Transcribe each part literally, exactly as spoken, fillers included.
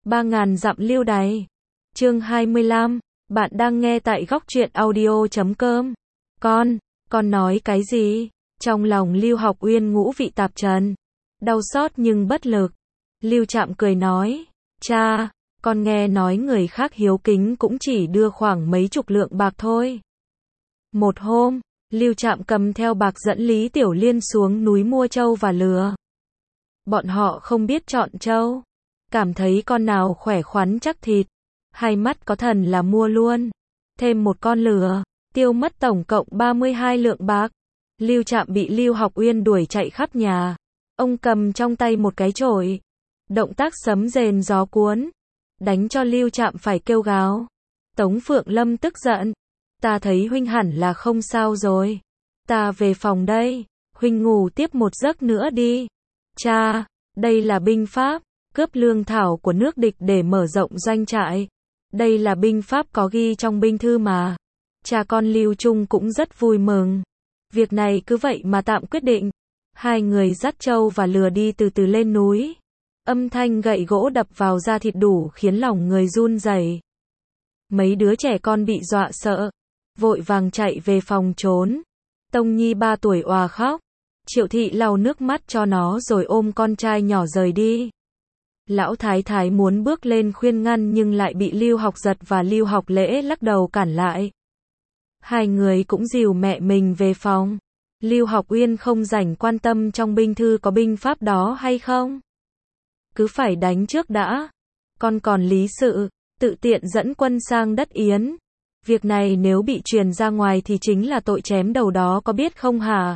Ba ngàn dặm lưu đày. Chương hai mươi lăm, bạn đang nghe tại góc truyện audio chấm com. Con, con nói cái gì? Trong lòng Lưu Học Uyên ngũ vị tạp trần, đau xót nhưng bất lực. Lưu Trạm cười nói, cha, con nghe nói người khác hiếu kính cũng chỉ đưa khoảng mấy chục lượng bạc thôi. Một hôm, Lưu Trạm cầm theo bạc dẫn Lý Tiểu Liên xuống núi mua trâu và lừa. Bọn họ không biết chọn trâu, cảm thấy con nào khỏe khoắn chắc thịt, hai mắt có thần là mua luôn. Thêm một con lừa, tiêu mất tổng cộng ba mươi hai lượng bạc. Lưu Trạm bị Lưu Học Uyên đuổi chạy khắp nhà. Ông cầm trong tay một cái chổi, động tác sấm rền gió cuốn, đánh cho Lưu Trạm phải kêu gào. Tống Phượng Lâm tức giận, ta thấy huynh hẳn là không sao rồi. Ta về phòng đây, huynh ngủ tiếp một giấc nữa đi. Cha, đây là binh pháp, cướp lương thảo của nước địch để mở rộng doanh trại. Đây là binh pháp có ghi trong binh thư mà. Cha con Lưu Trung cũng rất vui mừng. Việc này cứ vậy mà tạm quyết định. Hai người dắt trâu và lừa đi từ từ lên núi. Âm thanh gậy gỗ đập vào da thịt đủ khiến lòng người run rẩy. Mấy đứa trẻ con bị dọa sợ, vội vàng chạy về phòng trốn. Tông Nhi ba tuổi òa khóc. Triệu Thị lau nước mắt cho nó rồi ôm con trai nhỏ rời đi. Lão Thái Thái muốn bước lên khuyên ngăn nhưng lại bị Lưu Học Giật và Lưu Học Lễ lắc đầu cản lại. Hai người cũng dìu mẹ mình về phòng. Lưu Học Uyên không rảnh quan tâm trong binh thư có binh pháp đó hay không. Cứ phải đánh trước đã. Con còn lý sự, tự tiện dẫn quân sang đất Yến. Việc này nếu bị truyền ra ngoài thì chính là tội chém đầu đó, có biết không hả?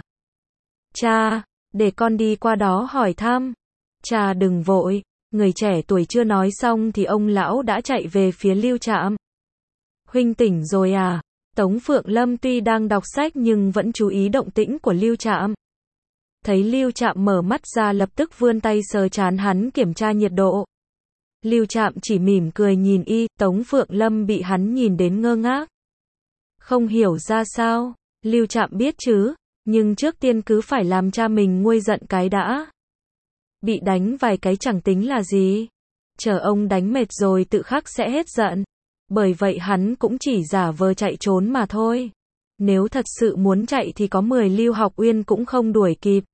Cha, để con đi qua đó hỏi thăm. Cha đừng vội. Người trẻ tuổi chưa nói xong thì ông lão đã chạy về phía Lưu Trạm. Huynh tỉnh rồi à? Tống Phượng Lâm tuy đang đọc sách nhưng vẫn chú ý động tĩnh của Lưu Trạm. Thấy Lưu Trạm mở mắt ra lập tức vươn tay sờ trán hắn kiểm tra nhiệt độ. Lưu Trạm chỉ mỉm cười nhìn y, Tống Phượng Lâm bị hắn nhìn đến ngơ ngác. Không hiểu ra sao, Lưu Trạm biết chứ, nhưng trước tiên cứ phải làm cha mình nguôi giận cái đã. Bị đánh vài cái chẳng tính là gì. Chờ ông đánh mệt rồi tự khắc sẽ hết giận. Bởi vậy hắn cũng chỉ giả vờ chạy trốn mà thôi. Nếu thật sự muốn chạy thì có mười Lưu Học Uyên cũng không đuổi kịp.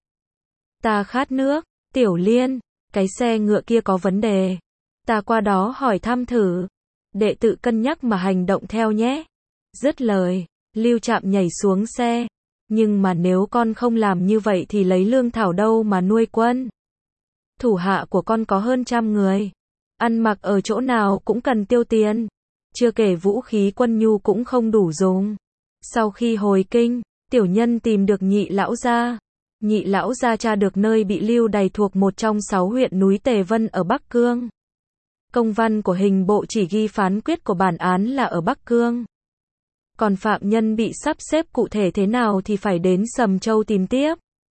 Ta khát nước, Tiểu Liên, cái xe ngựa kia có vấn đề. Ta qua đó hỏi thăm thử. Đệ tự cân nhắc mà hành động theo nhé. Dứt lời, Lưu Trạm nhảy xuống xe. Nhưng mà nếu con không làm như vậy thì lấy lương thảo đâu mà nuôi quân. Thủ hạ của con có hơn trăm người. Ăn mặc ở chỗ nào cũng cần tiêu tiền. Chưa kể vũ khí quân nhu cũng không đủ dùng. Sau khi hồi kinh, tiểu nhân tìm được Nhị lão gia. Nhị lão gia tra được nơi bị lưu đày thuộc một trong sáu huyện núi Tề Vân ở Bắc Cương. Công văn của hình bộ chỉ ghi phán quyết của bản án là ở Bắc Cương. Còn phạm nhân bị sắp xếp cụ thể thế nào thì phải đến Sầm Châu tìm tiếp.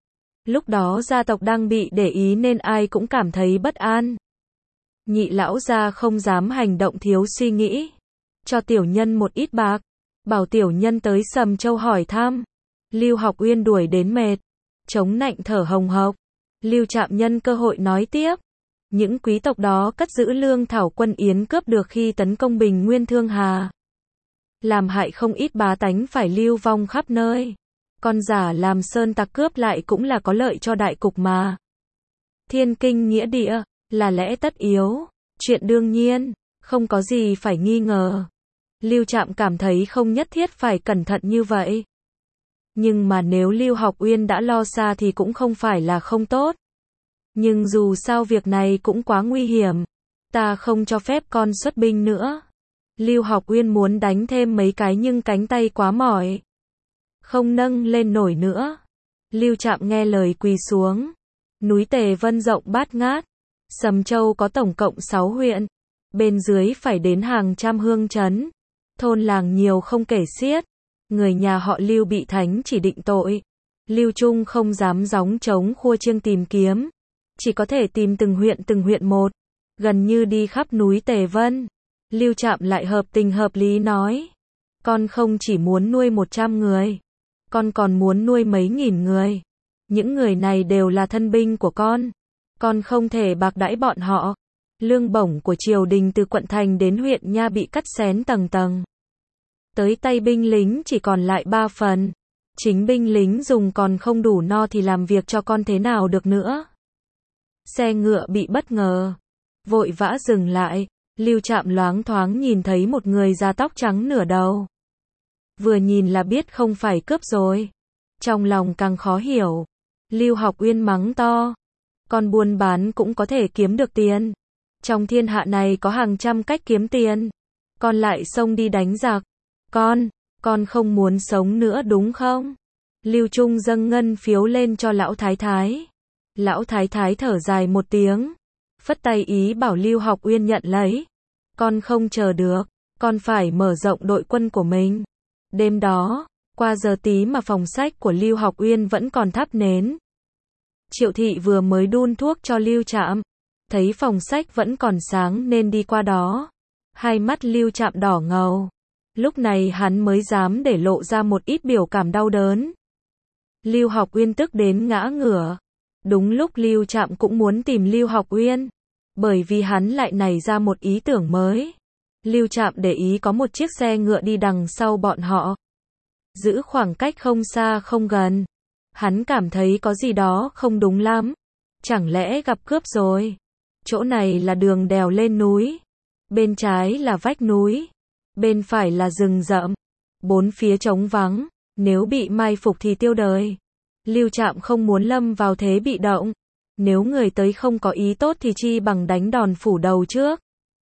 Lúc đó gia tộc đang bị để ý nên ai cũng cảm thấy bất an. Nhị lão gia không dám hành động thiếu suy nghĩ. Cho tiểu nhân một ít bạc, bảo tiểu nhân tới Sầm Châu hỏi thăm. Lưu Học Uyên đuổi đến mệt, chống nạnh thở hồng hộc. Lưu Trạm nhân cơ hội nói tiếp. Những quý tộc đó cất giữ lương thảo quân Yến cướp được khi tấn công Bình Nguyên Thương Hà. Làm hại không ít bá tánh phải lưu vong khắp nơi. Con giả làm sơn tặc cướp lại cũng là có lợi cho đại cục mà. Thiên kinh nghĩa địa, là lẽ tất yếu, chuyện đương nhiên, không có gì phải nghi ngờ. Lưu Trạm cảm thấy không nhất thiết phải cẩn thận như vậy. Nhưng mà nếu Lưu Học Uyên đã lo xa thì cũng không phải là không tốt. Nhưng dù sao việc này cũng quá nguy hiểm. Ta không cho phép con xuất binh nữa. Lưu Học Uyên muốn đánh thêm mấy cái nhưng cánh tay quá mỏi. Không nâng lên nổi nữa. Lưu Trạm nghe lời quỳ xuống. Núi Tề Vân rộng bát ngát. Sầm Châu có tổng cộng sáu huyện. Bên dưới phải đến hàng trăm hương trấn. Thôn làng nhiều không kể xiết. Người nhà họ Lưu bị thánh chỉ định tội. Lưu Trung không dám gióng trống khua chiêng tìm kiếm. Chỉ có thể tìm từng huyện từng huyện một. Gần như đi khắp núi Tề Vân. Lưu Trạm lại hợp tình hợp lý nói. Con không chỉ muốn nuôi một trăm người. Con còn muốn nuôi mấy nghìn người. Những người này đều là thân binh của con. Con không thể bạc đãi bọn họ. Lương bổng của triều đình từ quận thành đến huyện nha bị cắt xén tầng tầng. Tới tay binh lính chỉ còn lại ba phần. Chính binh lính dùng còn không đủ no thì làm việc cho con thế nào được nữa. Xe ngựa bị bất ngờ. Vội vã dừng lại. Lưu Trạm loáng thoáng nhìn thấy một người da tóc trắng nửa đầu. Vừa nhìn là biết không phải cướp rồi. Trong lòng càng khó hiểu. Lưu Học Uyên mắng to. Con buôn bán cũng có thể kiếm được tiền. Trong thiên hạ này có hàng trăm cách kiếm tiền. Con lại xông đi đánh giặc. Con, con không muốn sống nữa đúng không? Lưu Trung dâng ngân phiếu lên cho lão thái thái. Lão thái thái thở dài một tiếng. Phất tay ý bảo Lưu Học Uyên nhận lấy. Con không chờ được. Con phải mở rộng đội quân của mình. Đêm đó, qua giờ tí mà phòng sách của Lưu Học Uyên vẫn còn thắp nến. Triệu thị vừa mới đun thuốc cho Lưu Trạm. Thấy phòng sách vẫn còn sáng nên đi qua đó. Hai mắt Lưu Trạm đỏ ngầu. Lúc này hắn mới dám để lộ ra một ít biểu cảm đau đớn. Lưu Học Uyên tức đến ngã ngửa. Đúng lúc Lưu Trạm cũng muốn tìm Lưu Học Uyên. Bởi vì hắn lại nảy ra một ý tưởng mới. Lưu Trạm để ý có một chiếc xe ngựa đi đằng sau bọn họ. Giữ khoảng cách không xa không gần. Hắn cảm thấy có gì đó không đúng lắm. Chẳng lẽ gặp cướp rồi? Chỗ này là đường đèo lên núi. Bên trái là vách núi. Bên phải là rừng rậm. Bốn phía trống vắng. Nếu bị mai phục thì tiêu đời. Lưu Trạm không muốn lâm vào thế bị động. Nếu người tới không có ý tốt thì chi bằng đánh đòn phủ đầu trước.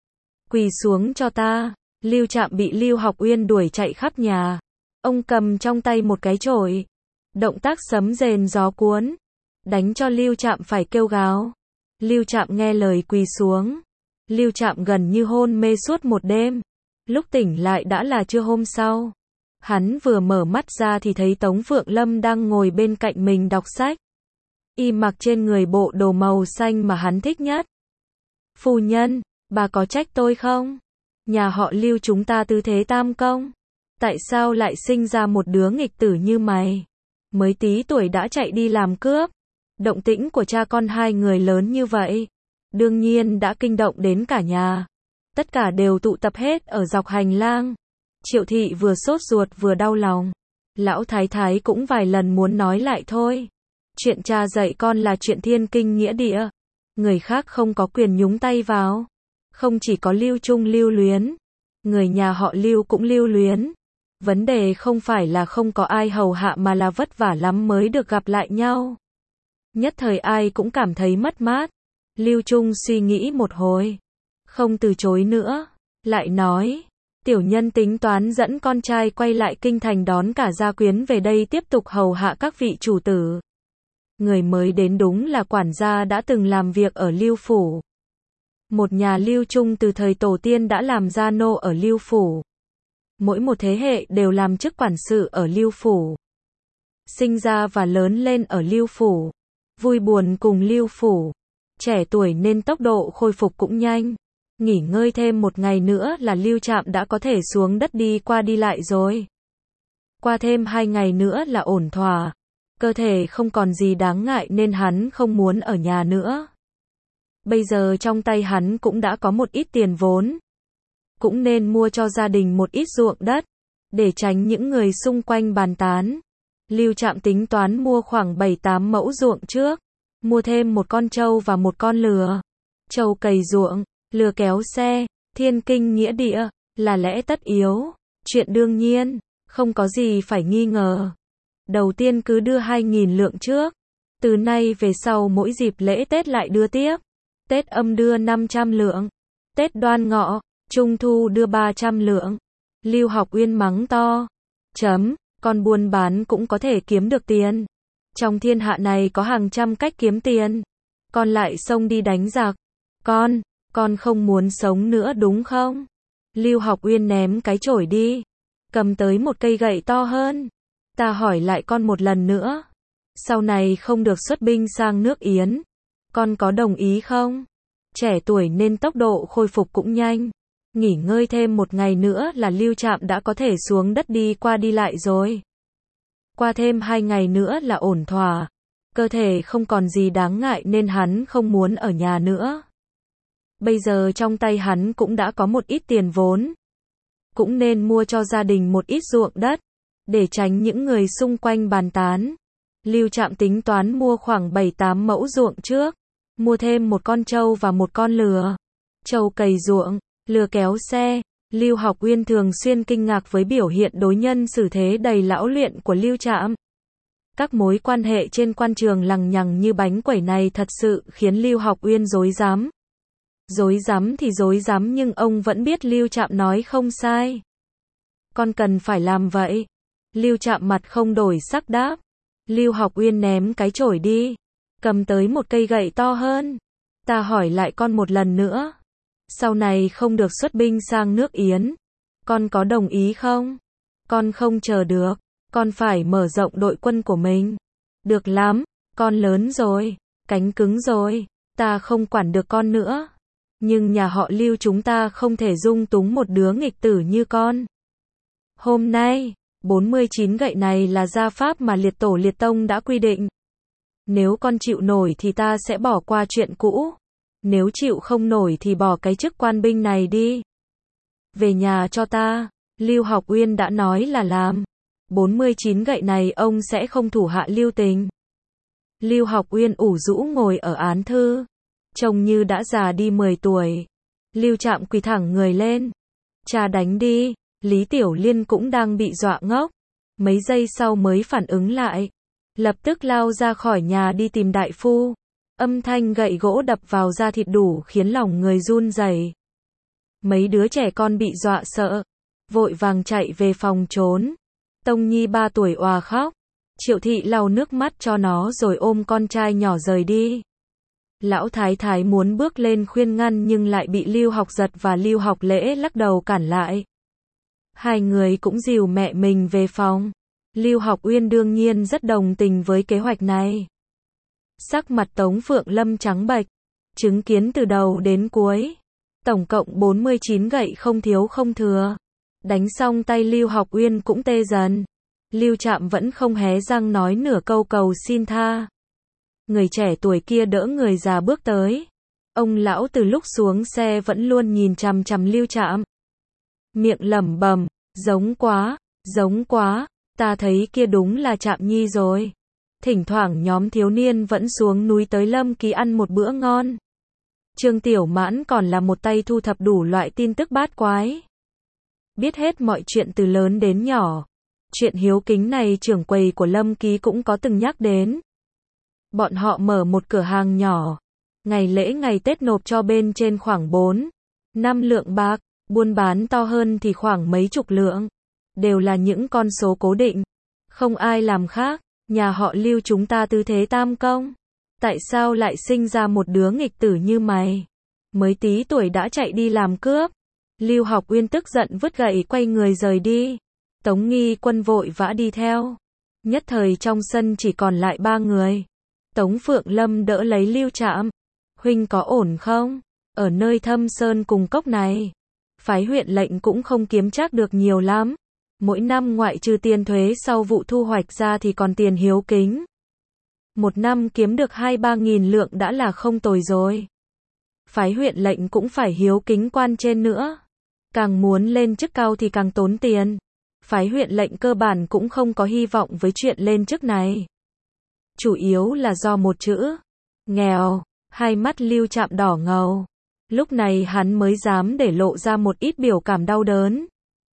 Quỳ xuống cho ta. Lưu Trạm bị Lưu Học Uyên đuổi chạy khắp nhà. Ông cầm trong tay một cái chổi. Động tác sấm rền gió cuốn. Đánh cho Lưu Trạm phải kêu gào. Lưu Trạm nghe lời quỳ xuống. Lưu Trạm gần như hôn mê suốt một đêm. Lúc tỉnh lại đã là trưa hôm sau. Hắn vừa mở mắt ra thì thấy Tống Phượng Lâm đang ngồi bên cạnh mình đọc sách. Y mặc trên người bộ đồ màu xanh mà hắn thích nhất. Phu nhân, bà có trách tôi không? Nhà họ Lưu chúng ta tư thế tam công. Tại sao lại sinh ra một đứa nghịch tử như mày? Mới tí tuổi đã chạy đi làm cướp. Động tĩnh của cha con hai người lớn như vậy. Đương nhiên đã kinh động đến cả nhà. Tất cả đều tụ tập hết ở dọc hành lang. Triệu thị vừa sốt ruột vừa đau lòng. Lão thái thái cũng vài lần muốn nói lại thôi. Chuyện cha dạy con là chuyện thiên kinh nghĩa địa. Người khác không có quyền nhúng tay vào. Không chỉ có Lưu Trung lưu luyến. Người nhà họ Lưu cũng lưu luyến. Vấn đề không phải là không có ai hầu hạ mà là vất vả lắm mới được gặp lại nhau. Nhất thời ai cũng cảm thấy mất mát. Lưu Trung suy nghĩ một hồi. Không từ chối nữa. Lại nói. Tiểu nhân tính toán dẫn con trai quay lại kinh thành đón cả gia quyến về đây tiếp tục hầu hạ các vị chủ tử. Người mới đến đúng là quản gia đã từng làm việc ở Lưu Phủ. Một nhà Lưu Trung từ thời tổ tiên đã làm gia nô ở Lưu Phủ. Mỗi một thế hệ đều làm chức quản sự ở Lưu Phủ. Sinh ra và lớn lên ở Lưu Phủ. Vui buồn cùng Lưu Phủ. Trẻ tuổi nên tốc độ khôi phục cũng nhanh. Nghỉ ngơi thêm một ngày nữa là Lưu Trạm đã có thể xuống đất đi qua đi lại rồi. Qua thêm hai ngày nữa là ổn thỏa. Cơ thể không còn gì đáng ngại nên hắn không muốn ở nhà nữa. Bây giờ trong tay hắn cũng đã có một ít tiền vốn. Cũng nên mua cho gia đình một ít ruộng đất. Để tránh những người xung quanh bàn tán. Lưu Trạm tính toán mua khoảng bảy tám mẫu ruộng trước. Mua thêm một con trâu và một con lừa. Trâu cày ruộng. Lừa kéo xe, thiên kinh nghĩa địa, là lẽ tất yếu, chuyện đương nhiên, không có gì phải nghi ngờ. Đầu tiên cứ đưa hai nghìn lượng trước, từ nay về sau mỗi dịp lễ Tết lại đưa tiếp. Tết âm đưa năm trăm lượng, Tết Đoan Ngọ, Trung Thu đưa ba trăm lượng. Lưu Học Uyên mắng to, chấm, con buôn bán cũng có thể kiếm được tiền. Trong thiên hạ này có hàng trăm cách kiếm tiền. Con lại xông đi đánh giặc. Con Con không muốn sống nữa đúng không? Lưu Học Uyên ném cái chổi đi. Cầm tới một cây gậy to hơn. Ta hỏi lại con một lần nữa. Sau này không được xuất binh sang nước Yến. Con có đồng ý không? Trẻ tuổi nên tốc độ khôi phục cũng nhanh. Nghỉ ngơi thêm một ngày nữa là Lưu Trạm đã có thể xuống đất đi qua đi lại rồi. Qua thêm hai ngày nữa là ổn thỏa. Cơ thể không còn gì đáng ngại nên hắn không muốn ở nhà nữa. Bây giờ trong tay hắn cũng đã có một ít tiền vốn. Cũng nên mua cho gia đình một ít ruộng đất, để tránh những người xung quanh bàn tán. Lưu Trạm tính toán mua khoảng bảy tám mẫu ruộng trước, mua thêm một con trâu và một con lừa. Trâu cày ruộng, lừa kéo xe. Lưu Học Uyên thường xuyên kinh ngạc với biểu hiện đối nhân xử thế đầy lão luyện của Lưu Trạm. Các mối quan hệ trên quan trường lằng nhằng như bánh quẩy này thật sự khiến Lưu Học Uyên rối rắm. Rối rắm thì rối rắm nhưng ông vẫn biết Lưu Trạm nói không sai. Con cần phải làm vậy. Lưu Trạm mặt không đổi sắc đáp. Lưu Học Uyên ném cái chổi đi, cầm tới một cây gậy to hơn. Ta hỏi lại con một lần nữa. Sau này không được xuất binh sang nước Yến. Con có đồng ý không? Con không chờ được. Con phải mở rộng đội quân của mình. Được lắm, con lớn rồi, cánh cứng rồi. Ta không quản được con nữa. Nhưng nhà họ Lưu chúng ta không thể dung túng một đứa nghịch tử như con. Hôm nay, bốn mươi chín gậy này là gia pháp mà liệt tổ liệt tông đã quy định. Nếu con chịu nổi thì ta sẽ bỏ qua chuyện cũ. Nếu chịu không nổi thì bỏ cái chức quan binh này đi. Về nhà cho ta. Lưu Học Uyên đã nói là làm. bốn mươi chín gậy này ông sẽ không thủ hạ lưu tình. Lưu Học Uyên ủ rũ ngồi ở án thư, trông như đã già đi mười tuổi. Lưu Trạm quỳ thẳng người lên. Cha đánh đi. Lý Tiểu Liên cũng đang bị dọa ngốc. Mấy giây sau mới phản ứng lại. Lập tức lao ra khỏi nhà đi tìm đại phu. Âm thanh gậy gỗ đập vào da thịt đủ khiến lòng người run rẩy. Mấy đứa trẻ con bị dọa sợ, vội vàng chạy về phòng trốn. Tông Nhi ba tuổi òa khóc. Triệu Thị lau nước mắt cho nó rồi ôm con trai nhỏ rời đi. Lão Thái Thái muốn bước lên khuyên ngăn nhưng lại bị Lưu Học Giật và Lưu Học Lễ lắc đầu cản lại. Hai người cũng dìu mẹ mình về phòng. Lưu Học Uyên đương nhiên rất đồng tình với kế hoạch này. Sắc mặt Tống Phượng Lâm trắng bệch, chứng kiến từ đầu đến cuối. Tổng cộng bốn mươi chín gậy không thiếu không thừa. Đánh xong tay Lưu Học Uyên cũng tê dần. Lưu Trạm vẫn không hé răng nói nửa câu cầu xin tha. Người trẻ tuổi kia đỡ người già bước tới. Ông lão từ lúc xuống xe vẫn luôn nhìn chằm chằm Lưu Trạm. Miệng lẩm bẩm, giống quá, giống quá, ta thấy kia đúng là Trạm Nhi rồi. Thỉnh thoảng nhóm thiếu niên vẫn xuống núi tới Lâm Ký ăn một bữa ngon. Trương Tiểu Mãn còn là một tay thu thập đủ loại tin tức bát quái. Biết hết mọi chuyện từ lớn đến nhỏ. Chuyện hiếu kính này trưởng quầy của Lâm Ký cũng có từng nhắc đến. Bọn họ mở một cửa hàng nhỏ. Ngày lễ ngày Tết nộp cho bên trên khoảng bốn, năm lượng bạc. Buôn bán to hơn thì khoảng mấy chục lượng. Đều là những con số cố định. Không ai làm khác. Nhà họ Lưu chúng ta tư thế tam công. Tại sao lại sinh ra một đứa nghịch tử như mày? Mới tí tuổi đã chạy đi làm cướp. Lưu Học Uyên tức giận vứt gậy quay người rời đi. Tống Nghi Quân vội vã đi theo. Nhất thời trong sân chỉ còn lại ba người. Tống Phượng Lâm đỡ lấy Lưu Trạm. Huynh có ổn không? Ở nơi thâm sơn cùng cốc này, phái huyện lệnh cũng không kiếm trác được nhiều lắm. Mỗi năm ngoại trừ tiền thuế sau vụ thu hoạch ra thì còn tiền hiếu kính. Một năm kiếm được hai ba nghìn lượng đã là không tồi rồi. Phái huyện lệnh cũng phải hiếu kính quan trên nữa. Càng muốn lên chức cao thì càng tốn tiền. Phái huyện lệnh cơ bản cũng không có hy vọng với chuyện lên chức này. Chủ yếu là do một chữ, nghèo. Hai mắt Lưu Trạm đỏ ngầu. Lúc này hắn mới dám để lộ ra một ít biểu cảm đau đớn.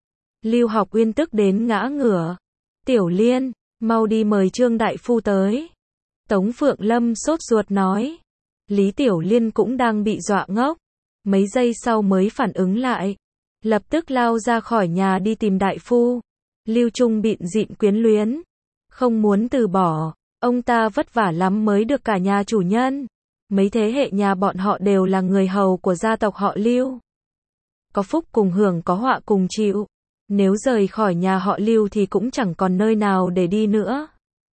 Lưu Học Uyên tức đến ngã ngửa. Tiểu Liên, mau đi mời Trương đại phu tới. Tống Phượng Lâm sốt ruột nói. Lý Tiểu Liên cũng đang bị dọa ngốc. Mấy giây sau mới phản ứng lại. Lập tức lao ra khỏi nhà đi tìm đại phu. Lưu Trung bịn dịn quyến luyến. Không muốn từ bỏ. Ông ta vất vả lắm mới được cả nhà chủ nhân. Mấy thế hệ nhà bọn họ đều là người hầu của gia tộc họ Lưu. Có phúc cùng hưởng có họa cùng chịu. Nếu rời khỏi nhà họ Lưu thì cũng chẳng còn nơi nào để đi nữa.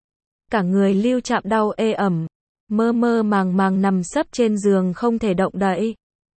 Cả người Lưu Trạm đau ê ẩm. Mơ mơ màng màng nằm sấp trên giường không thể động đậy.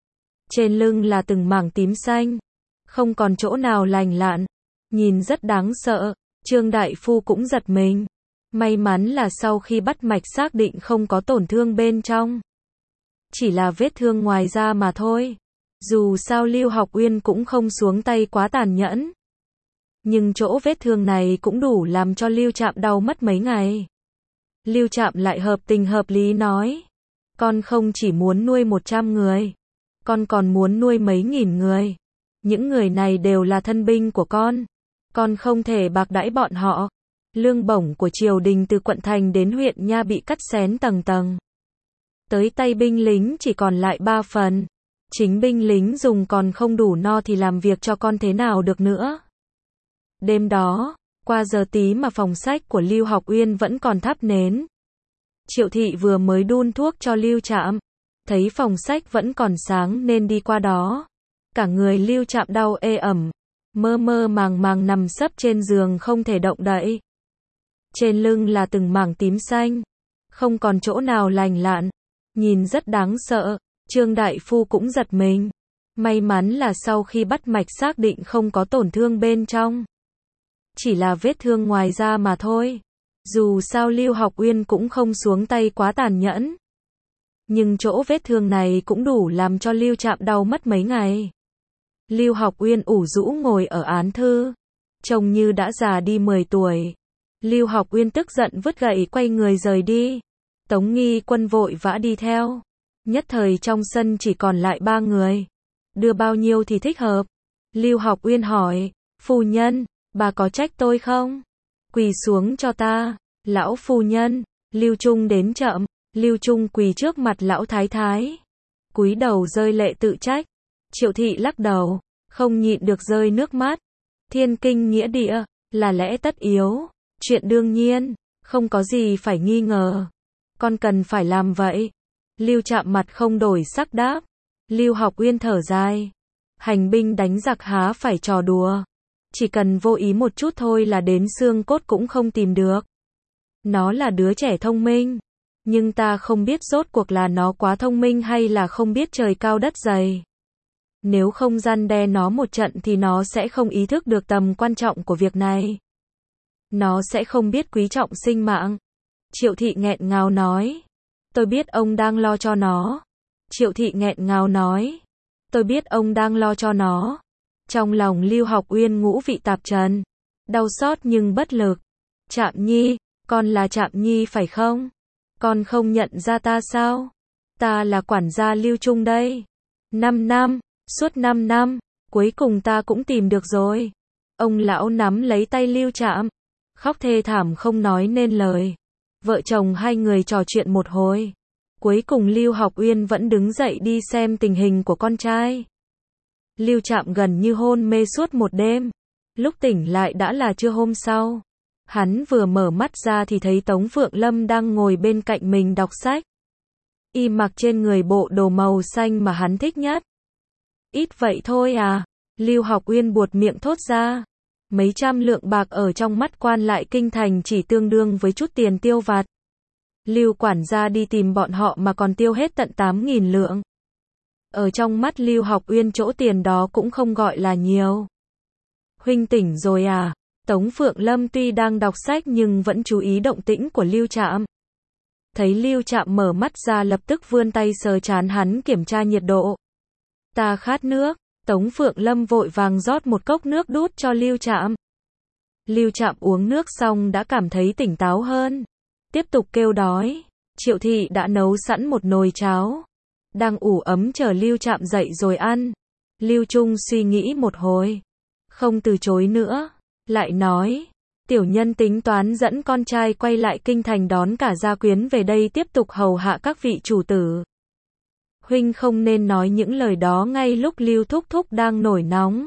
Trên lưng là từng mảng tím xanh. Không còn chỗ nào lành lặn. Nhìn rất đáng sợ. Trương đại phu cũng giật mình. May mắn là sau khi bắt mạch xác định không có tổn thương bên trong. Chỉ là vết thương ngoài da mà thôi. Dù sao Lưu Học Uyên cũng không xuống tay quá tàn nhẫn. Nhưng chỗ vết thương này cũng đủ làm cho Lưu Trạm đau mất mấy ngày. Lưu Trạm lại hợp tình hợp lý nói. Con không chỉ muốn nuôi một trăm người. Con còn muốn nuôi mấy nghìn người. Những người này đều là thân binh của con. Con không thể bạc đãi bọn họ. Lương bổng của triều đình từ quận thành đến huyện nha bị cắt xén tầng tầng. Tới tay binh lính chỉ còn lại ba phần. Chính binh lính dùng còn không đủ no thì làm việc cho con thế nào được nữa. Đêm đó, qua giờ tí mà phòng sách của Lưu Học Uyên vẫn còn thắp nến. Triệu thị vừa mới đun thuốc cho Lưu Trạm. Thấy phòng sách vẫn còn sáng nên đi qua đó. Cả người Lưu Trạm đau ê ẩm. Mơ mơ màng màng nằm sấp trên giường không thể động đậy. Trên lưng là từng mảng tím xanh. Không còn chỗ nào lành lặn. Nhìn rất đáng sợ. Trương đại phu cũng giật mình. May mắn là sau khi bắt mạch xác định không có tổn thương bên trong. Chỉ là vết thương ngoài da mà thôi. Dù sao Lưu Học Uyên cũng không xuống tay quá tàn nhẫn. Nhưng chỗ vết thương này cũng đủ làm cho Lưu Trạm đau mất mấy ngày. Lưu Học Uyên ủ rũ ngồi ở án thư. Trông như đã già đi mười tuổi. Lưu Học Uyên tức giận vứt gậy quay người rời đi. Tống Nghi Quân vội vã đi theo. Nhất thời trong sân chỉ còn lại ba người. Đưa bao nhiêu thì thích hợp? Lưu Học Uyên hỏi. Phu nhân, bà có trách tôi không? Quỳ xuống cho ta. Lão phu nhân. Lưu Trung đến chậm. Lưu Trung quỳ trước mặt lão thái thái. Cúi đầu rơi lệ tự trách. Triệu thị lắc đầu. Không nhịn được rơi nước mắt. Thiên kinh nghĩa địa. Là lẽ tất yếu. Chuyện đương nhiên. Không có gì phải nghi ngờ. Con cần phải làm vậy. Lưu Trạm mặt không đổi sắc đáp. Lưu Học Uyên thở dài. Hành binh đánh giặc há phải trò đùa. Chỉ cần vô ý một chút thôi là đến xương cốt cũng không tìm được. Nó là đứa trẻ thông minh. Nhưng ta không biết rốt cuộc là nó quá thông minh hay là không biết trời cao đất dày. Nếu không răn đe nó một trận thì nó sẽ không ý thức được tầm quan trọng của việc này. Nó sẽ không biết quý trọng sinh mạng. Triệu thị nghẹn ngào nói. Tôi biết ông đang lo cho nó. Triệu thị nghẹn ngào nói. Tôi biết ông đang lo cho nó. Trong lòng Lưu Học Uyên ngũ vị tạp trần. Đau xót nhưng bất lực. Trạm Nhi, con là Trạm Nhi phải không? Con không nhận ra ta sao? Ta là quản gia Lưu Trung đây. Năm năm, suốt năm năm, cuối cùng ta cũng tìm được rồi. Ông lão nắm lấy tay Lưu Trạm. Khóc thê thảm không nói nên lời. Vợ chồng hai người trò chuyện một hồi. Cuối cùng Lưu Học Uyên vẫn đứng dậy đi xem tình hình của con trai. Lưu Trạm gần như hôn mê suốt một đêm. Lúc tỉnh lại đã là trưa hôm sau. Hắn vừa mở mắt ra thì thấy Tống Phượng Lâm đang ngồi bên cạnh mình đọc sách. Y mặc trên người bộ đồ màu xanh mà hắn thích nhất. Ít vậy thôi à? Lưu Học Uyên buột miệng thốt ra. Mấy trăm lượng bạc ở trong mắt quan lại kinh thành chỉ tương đương với chút tiền tiêu vặt. Lưu quản gia đi tìm bọn họ mà còn tiêu hết tận tám nghìn lượng. Ở trong mắt Lưu Học Uyên chỗ tiền đó cũng không gọi là nhiều. Huynh tỉnh rồi à? Tống Phượng Lâm tuy đang đọc sách nhưng vẫn chú ý động tĩnh của Lưu Trạm. Thấy Lưu Trạm mở mắt ra lập tức vươn tay sờ trán hắn kiểm tra nhiệt độ. Ta khát nước. Tống Phượng Lâm vội vàng rót một cốc nước đút cho Lưu Trạm. Lưu Trạm uống nước xong đã cảm thấy tỉnh táo hơn. Tiếp tục kêu đói. Triệu thị đã nấu sẵn một nồi cháo. Đang ủ ấm chờ Lưu Trạm dậy rồi ăn. Lưu Trung suy nghĩ một hồi. Không từ chối nữa. Lại nói. Tiểu nhân tính toán dẫn con trai quay lại kinh thành đón cả gia quyến về đây tiếp tục hầu hạ các vị chủ tử. Huynh không nên nói những lời đó ngay lúc Lưu Thúc Thúc đang nổi nóng.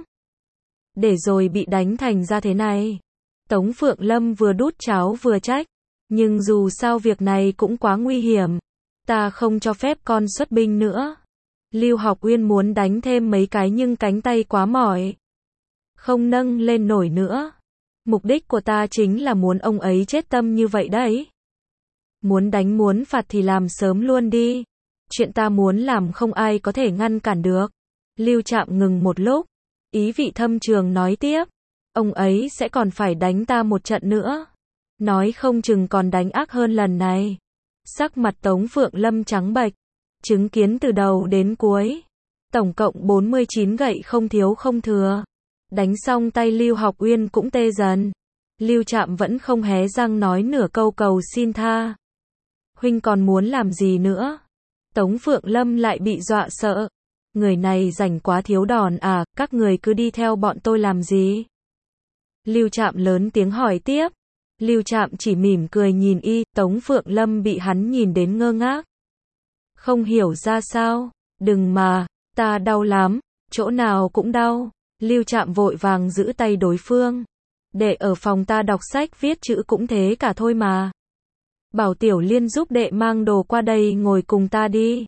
Để rồi bị đánh thành ra thế này. Tống Phượng Lâm vừa đút cháo vừa trách. Nhưng dù sao việc này cũng quá nguy hiểm. Ta không cho phép con xuất binh nữa. Lưu Học Uyên muốn đánh thêm mấy cái nhưng cánh tay quá mỏi. Không nâng lên nổi nữa. Mục đích của ta chính là muốn ông ấy chết tâm như vậy đấy. Muốn đánh muốn phạt thì làm sớm luôn đi. Chuyện ta muốn làm không ai có thể ngăn cản được. Lưu Trạm ngừng một lúc. Ý vị thâm trường nói tiếp. Ông ấy sẽ còn phải đánh ta một trận nữa. Nói không chừng còn đánh ác hơn lần này. Sắc mặt Tống Phượng Lâm trắng bệch. chứng kiến từ đầu đến cuối. Tổng cộng bốn mươi chín gậy không thiếu không thừa. Đánh xong tay Lưu Học Uyên cũng tê dần. Lưu Trạm vẫn không hé răng nói nửa câu cầu xin tha. Huynh còn muốn làm gì nữa? Tống Phượng Lâm lại bị dọa sợ. Người này rảnh quá thiếu đòn à, các người cứ đi theo bọn tôi làm gì? Lưu Trạm lớn tiếng hỏi tiếp. Lưu Trạm chỉ mỉm cười nhìn y, Tống Phượng Lâm bị hắn nhìn đến ngơ ngác. Không hiểu ra sao, đừng mà, ta đau lắm, chỗ nào cũng đau. Lưu Trạm vội vàng giữ tay đối phương. Đệ ở phòng ta đọc sách viết chữ cũng thế cả thôi mà. Bảo Tiểu Liên giúp đệ mang đồ qua đây ngồi cùng ta đi.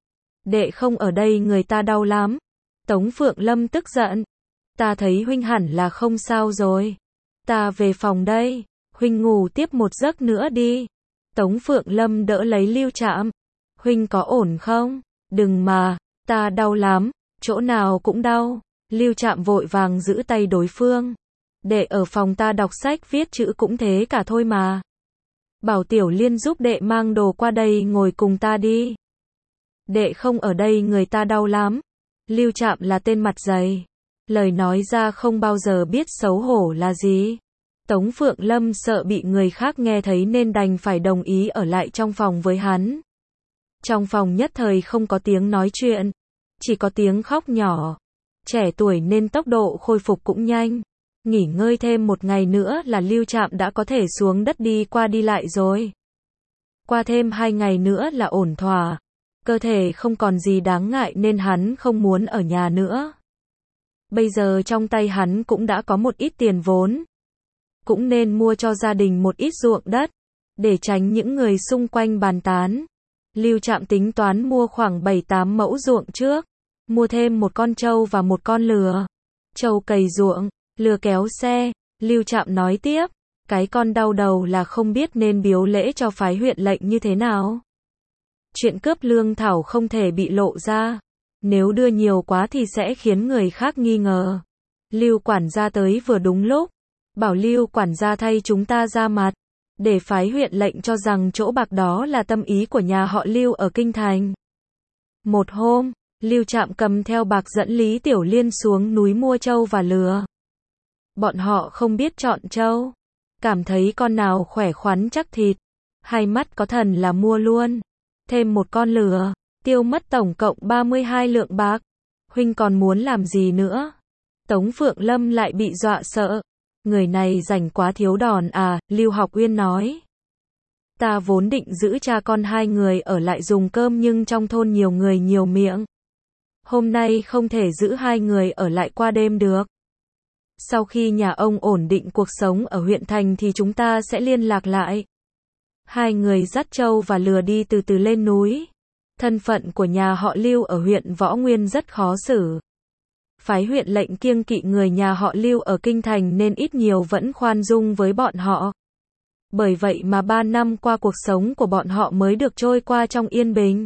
Đệ không ở đây người ta đau lắm. Tống Phượng Lâm tức giận. Ta thấy huynh hẳn là không sao rồi. Ta về phòng đây, huynh ngủ tiếp một giấc nữa đi. Tống Phượng Lâm đỡ lấy Lưu Trạm. Huynh có ổn không? Đừng mà, ta đau lắm, chỗ nào cũng đau. Lưu Trạm vội vàng giữ tay đối phương. Đệ ở phòng ta đọc sách viết chữ cũng thế cả thôi mà. Bảo Tiểu Liên giúp đệ mang đồ qua đây ngồi cùng ta đi. Đệ không ở đây người ta đau lắm. Lưu Trạm là tên mặt dày. Lời nói ra không bao giờ biết xấu hổ là gì. Tống Phượng Lâm sợ bị người khác nghe thấy nên đành phải đồng ý ở lại trong phòng với hắn. Trong phòng nhất thời không có tiếng nói chuyện. Chỉ có tiếng khóc nhỏ. Trẻ tuổi nên tốc độ khôi phục cũng nhanh. Nghỉ ngơi thêm một ngày nữa là Lưu Trạm đã có thể xuống đất đi qua đi lại rồi. Qua thêm hai ngày nữa là ổn thỏa. Cơ thể không còn gì đáng ngại nên hắn không muốn ở nhà nữa. Bây giờ trong tay hắn cũng đã có một ít tiền vốn. Cũng nên mua cho gia đình một ít ruộng đất. Để tránh những người xung quanh bàn tán. Lưu Trạm tính toán mua khoảng bảy tám mẫu ruộng trước. Mua thêm một con trâu và một con lừa. Trâu cày ruộng, lừa kéo xe. Lưu Trạm nói tiếp. Cái con đau đầu là không biết nên biếu lễ cho phái huyện lệnh như thế nào. Chuyện cướp lương thảo không thể bị lộ ra. Nếu đưa nhiều quá thì sẽ khiến người khác nghi ngờ. Lưu quản gia tới vừa đúng lúc. Bảo Lưu quản gia thay chúng ta ra mặt. Để phái huyện lệnh cho rằng chỗ bạc đó là tâm ý của nhà họ Lưu ở Kinh Thành. Một hôm, Lưu Trạm cầm theo bạc dẫn Lý Tiểu Liên xuống núi mua trâu và lừa. Bọn họ không biết chọn trâu. Cảm thấy con nào khỏe khoắn chắc thịt. Hai mắt có thần là mua luôn. Thêm một con lừa. Tiêu mất tổng cộng ba mươi hai lượng bạc. Huynh còn muốn làm gì nữa? Tống Phượng Lâm lại bị dọa sợ. Người này rảnh quá thiếu đòn à, Lưu Học Uyên nói. Ta vốn định giữ cha con hai người ở lại dùng cơm nhưng trong thôn nhiều người nhiều miệng. Hôm nay không thể giữ hai người ở lại qua đêm được. Sau khi nhà ông ổn định cuộc sống ở huyện thành thì chúng ta sẽ liên lạc lại. Hai người dắt trâu và lừa đi từ từ lên núi. Thân phận của nhà họ Lưu ở huyện Võ Nguyên rất khó xử. Phái huyện lệnh kiêng kỵ người nhà họ Lưu ở Kinh Thành nên ít nhiều vẫn khoan dung với bọn họ. Bởi vậy mà ba năm qua cuộc sống của bọn họ mới được trôi qua trong yên bình.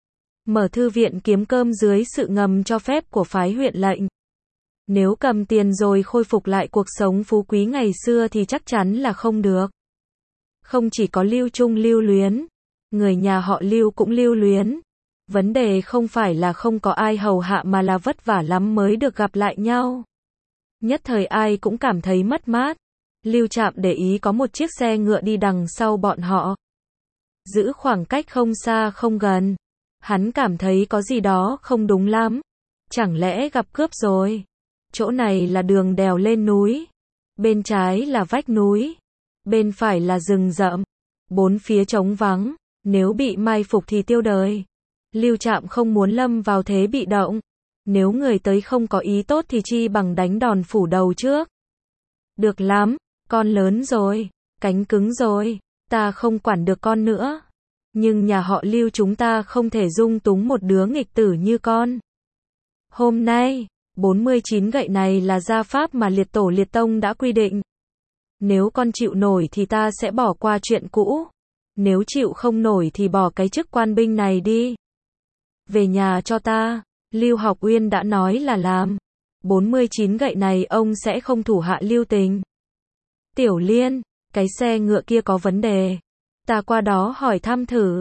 Mở thư viện kiếm cơm dưới sự ngầm cho phép của phái huyện lệnh. Nếu cầm tiền rồi khôi phục lại cuộc sống phú quý ngày xưa thì chắc chắn là không được. Không chỉ có Lưu Trung lưu luyến, người nhà họ Lưu cũng lưu luyến. Vấn đề không phải là không có ai hầu hạ mà là vất vả lắm mới được gặp lại nhau. Nhất thời ai cũng cảm thấy mất mát. Lưu Trạm để ý có một chiếc xe ngựa đi đằng sau bọn họ. Giữ khoảng cách không xa không gần. Hắn cảm thấy có gì đó không đúng lắm. Chẳng lẽ gặp cướp rồi? Chỗ này là đường đèo lên núi. Bên trái là vách núi. Bên phải là rừng rậm. Bốn phía trống vắng. Nếu bị mai phục thì tiêu đời. Lưu Trạm không muốn lâm vào thế bị động. Nếu người tới không có ý tốt thì chi bằng đánh đòn phủ đầu trước. Được lắm, con lớn rồi, cánh cứng rồi, ta không quản được con nữa. Nhưng nhà họ Lưu chúng ta không thể dung túng một đứa nghịch tử như con. Hôm nay, bốn mươi chín gậy này là gia pháp mà liệt tổ liệt tông đã quy định. Nếu con chịu nổi thì ta sẽ bỏ qua chuyện cũ. Nếu chịu không nổi thì bỏ cái chức quan binh này đi. Về nhà cho ta, Lưu Học Uyên đã nói là làm. bốn mươi chín gậy này ông sẽ không thủ hạ lưu tình. Tiểu Liên, cái xe ngựa kia có vấn đề. Ta qua đó hỏi thăm thử.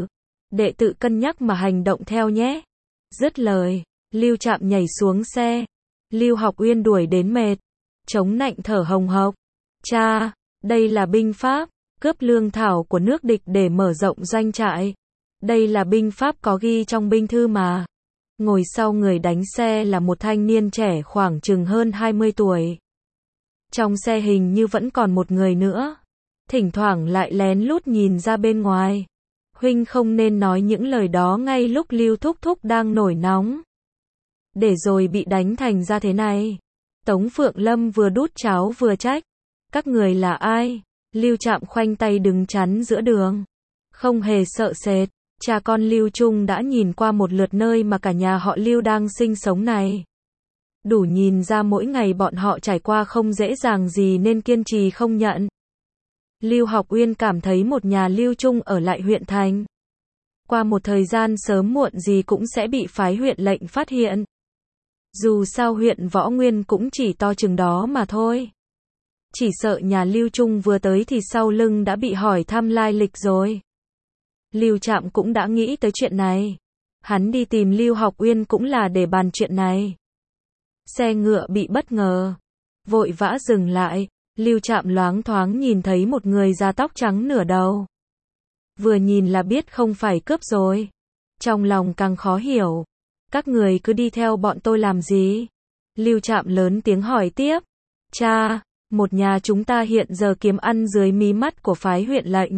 đệ tự cân nhắc mà hành động theo nhé. Dứt lời, Lưu Trạm nhảy xuống xe. Lưu Học Uyên đuổi đến mệt, chống nạnh thở hồng hộc. Cha, đây là binh pháp, cướp lương thảo của nước địch để mở rộng doanh trại. Đây là binh pháp có ghi trong binh thư mà. Ngồi sau người đánh xe là một thanh niên trẻ khoảng chừng hơn hai mươi tuổi. Trong xe hình như vẫn còn một người nữa. Thỉnh thoảng lại lén lút nhìn ra bên ngoài. Huynh không nên nói những lời đó ngay lúc Lưu Thúc Thúc đang nổi nóng. Để rồi bị đánh thành ra thế này. Tống Phượng Lâm vừa đút cháo vừa trách. Các người là ai? Lưu Trạm khoanh tay đứng chắn giữa đường. Không hề sợ sệt. Cha con Lưu Trung đã nhìn qua một lượt nơi mà cả nhà họ Lưu đang sinh sống này. Đủ nhìn ra mỗi ngày bọn họ trải qua không dễ dàng gì nên kiên trì không nhận. Lưu Học Uyên cảm thấy một nhà Lưu Trung ở lại huyện thành. Qua một thời gian sớm muộn gì cũng sẽ bị phái huyện lệnh phát hiện. Dù sao huyện Võ Nguyên cũng chỉ to chừng đó mà thôi. Chỉ sợ nhà Lưu Trung vừa tới thì sau lưng đã bị hỏi thăm lai lịch rồi. Lưu Trạm cũng đã nghĩ tới chuyện này. Hắn đi tìm Lưu Học Uyên cũng là để bàn chuyện này. Xe ngựa bị bất ngờ, vội vã dừng lại. Lưu Trạm loáng thoáng nhìn thấy một người da tóc trắng nửa đầu. Vừa nhìn là biết không phải cướp rồi. Trong lòng càng khó hiểu. Các người cứ đi theo bọn tôi làm gì? Lưu Trạm lớn tiếng hỏi tiếp. Cha, một nhà chúng ta hiện giờ kiếm ăn dưới mí mắt của phái huyện lệnh.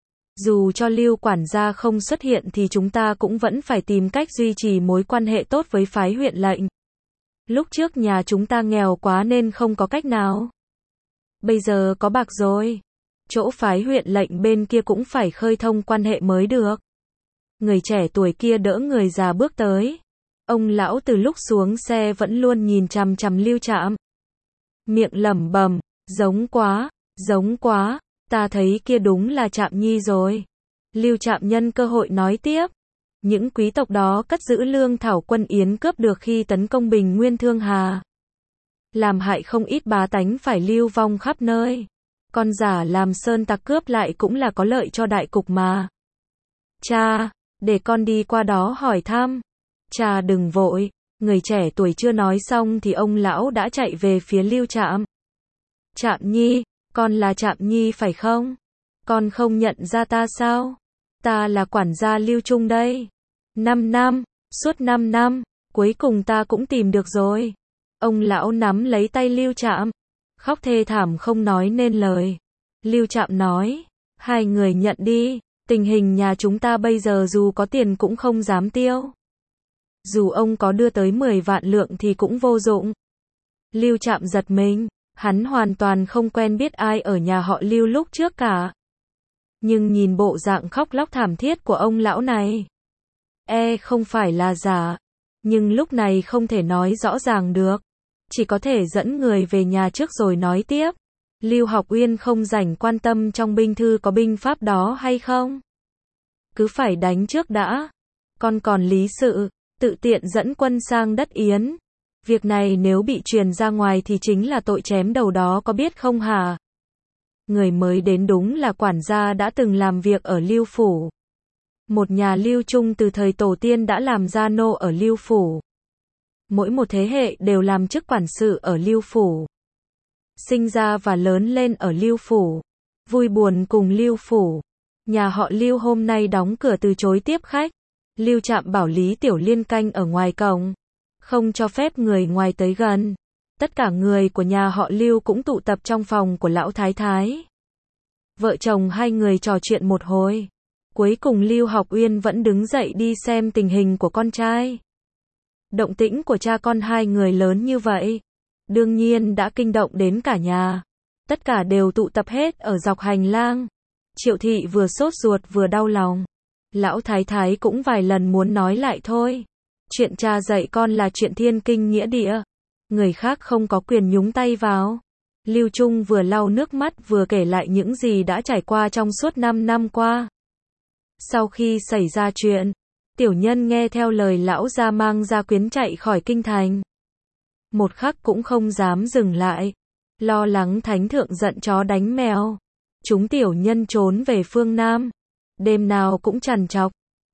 Dù cho Lưu quản gia không xuất hiện thì chúng ta cũng vẫn phải tìm cách duy trì mối quan hệ tốt với phái huyện lệnh. Lúc trước nhà chúng ta nghèo quá nên không có cách nào. Bây giờ có bạc rồi. Chỗ phái huyện lệnh bên kia cũng phải khơi thông quan hệ mới được. Người trẻ tuổi kia đỡ người già bước tới. Ông lão từ lúc xuống xe vẫn luôn nhìn chằm chằm Lưu Trạm. Miệng lẩm bẩm, giống quá, giống quá, ta thấy kia đúng là Trạm Nhi rồi. Lưu Trạm nhân cơ hội nói tiếp. Những quý tộc đó cất giữ lương thảo quân Yến cướp được khi tấn công Bình Nguyên Thương Hà. Làm hại không ít bá tánh phải lưu vong khắp nơi. Con giả làm sơn tặc cướp lại cũng là có lợi cho đại cục mà. Cha, để con đi qua đó hỏi thăm. Cha đừng vội. Người trẻ tuổi chưa nói xong thì ông lão đã chạy về phía Lưu Trạm. Trạm Nhi, con là Trạm Nhi phải không? Con không nhận ra ta sao? Ta là quản gia Lưu Trung đây. Năm năm, suốt năm năm, cuối cùng ta cũng tìm được rồi. Ông lão nắm lấy tay Lưu Trạm, khóc thê thảm không nói nên lời. Lưu Trạm nói, hai người nhận đi, tình hình nhà chúng ta bây giờ dù có tiền cũng không dám tiêu. Dù ông có đưa tới mười vạn lượng thì cũng vô dụng. Lưu Trạm giật mình, hắn hoàn toàn không quen biết ai ở nhà họ Lưu lúc trước cả. Nhưng nhìn bộ dạng khóc lóc thảm thiết của ông lão này, e không phải là giả, nhưng lúc này không thể nói rõ ràng được. Chỉ có thể dẫn người về nhà trước rồi nói tiếp. Lưu Học Uyên không rảnh quan tâm trong binh thư có binh pháp đó hay không. Cứ phải đánh trước đã. Con còn lý sự, tự tiện dẫn quân sang đất Yến. Việc này nếu bị truyền ra ngoài thì chính là tội chém đầu đó có biết không hả? Người mới đến đúng là quản gia đã từng làm việc ở Lưu Phủ. Một nhà Lưu Trung từ thời tổ tiên đã làm gia nô ở Lưu Phủ. Mỗi một thế hệ đều làm chức quản sự ở Lưu Phủ. Sinh ra và lớn lên ở Lưu Phủ. Vui buồn cùng Lưu Phủ. Nhà họ Lưu hôm nay đóng cửa từ chối tiếp khách. Lưu Trạm bảo Lý Tiểu Liên canh ở ngoài cổng. Không cho phép người ngoài tới gần. Tất cả người của nhà họ Lưu cũng tụ tập trong phòng của lão thái thái. Vợ chồng hai người trò chuyện một hồi. Cuối cùng Lưu Học Uyên vẫn đứng dậy đi xem tình hình của con trai. Động tĩnh của cha con hai người lớn như vậy, đương nhiên đã kinh động đến cả nhà. Tất cả đều tụ tập hết ở dọc hành lang. Triệu thị vừa sốt ruột vừa đau lòng. Lão thái thái cũng vài lần muốn nói lại thôi. Chuyện cha dạy con là chuyện thiên kinh nghĩa địa. Người khác không có quyền nhúng tay vào. Lưu Trung vừa lau nước mắt vừa kể lại những gì đã trải qua trong suốt năm năm qua. Sau khi xảy ra chuyện, tiểu nhân nghe theo lời lão gia mang gia quyến chạy khỏi kinh thành. Một khắc cũng không dám dừng lại. Lo lắng thánh thượng giận chó đánh mèo. Chúng tiểu nhân trốn về phương Nam. Đêm nào cũng trằn trọc.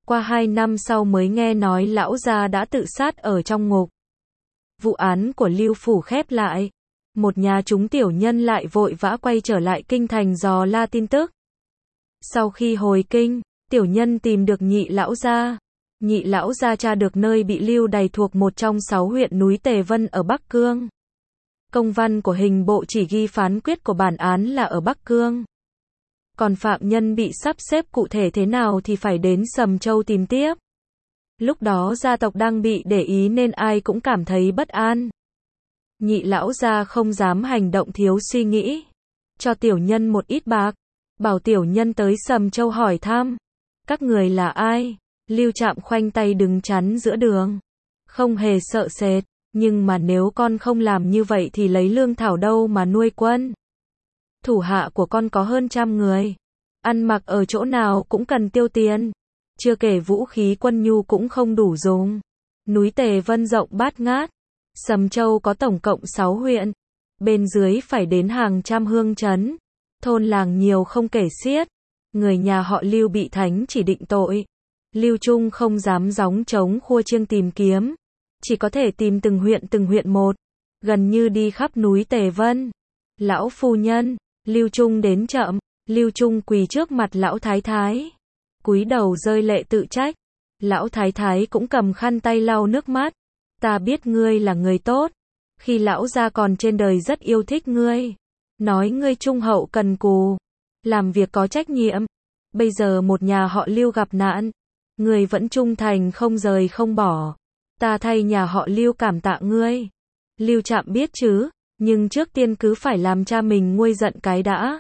Qua hai năm sau mới nghe nói lão gia đã tự sát ở trong ngục. Vụ án của Lưu Phủ khép lại. Một nhà chúng tiểu nhân lại vội vã quay trở lại kinh thành dò la tin tức. Sau khi hồi kinh, tiểu nhân tìm được nhị lão gia. Nhị lão gia tra được nơi bị lưu đày thuộc một trong sáu huyện núi Tề Vân ở Bắc Cương. Công văn của hình bộ chỉ ghi phán quyết của bản án là ở Bắc Cương. Còn phạm nhân bị sắp xếp cụ thể thế nào thì phải đến Sầm Châu tìm tiếp. Lúc đó gia tộc đang bị để ý nên ai cũng cảm thấy bất an. Nhị lão gia không dám hành động thiếu suy nghĩ. Cho tiểu nhân một ít bạc. Bảo tiểu nhân tới Sầm Châu hỏi thăm. Các người là ai? Lưu Trạm khoanh tay đứng chắn giữa đường. Không hề sợ sệt. Nhưng mà nếu con không làm như vậy thì lấy lương thảo đâu mà nuôi quân? Thủ hạ của con có hơn trăm người. Ăn mặc ở chỗ nào cũng cần tiêu tiền. Chưa kể vũ khí quân nhu cũng không đủ dùng. Núi Tề Vân rộng bát ngát. Sầm Châu có tổng cộng sáu huyện. Bên dưới phải đến hàng trăm hương trấn. Thôn làng nhiều không kể xiết. Người nhà họ Lưu bị thánh chỉ định tội. Lưu Trung không dám gióng trống khua chiêng tìm kiếm. Chỉ có thể tìm từng huyện từng huyện một. Gần như đi khắp núi Tề Vân. Lão phu nhân, Lưu Trung đến chậm. Lưu Trung quỳ trước mặt lão thái thái. Cúi đầu rơi lệ tự trách. Lão thái thái cũng cầm khăn tay lau nước mắt. Ta biết ngươi là người tốt. Khi lão gia còn trên đời rất yêu thích ngươi. Nói ngươi trung hậu cần cù. Làm việc có trách nhiệm. Bây giờ một nhà họ Lưu gặp nạn. Ngươi vẫn trung thành không rời không bỏ. Ta thay nhà họ Lưu cảm tạ ngươi. Lưu Trạm biết chứ. Nhưng trước tiên cứ phải làm cha mình nguôi giận cái đã.